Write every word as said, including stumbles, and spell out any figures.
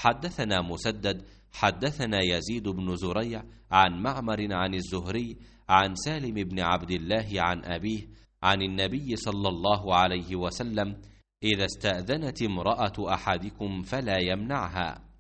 حدثنا مسدد حدثنا يزيد بن زريع عن معمر عن الزهري عن سالم بن عبد الله عن أبيه عن النبي صلى الله عليه وسلم: إذا استأذنت امرأة أحدكم فلا يمنعها.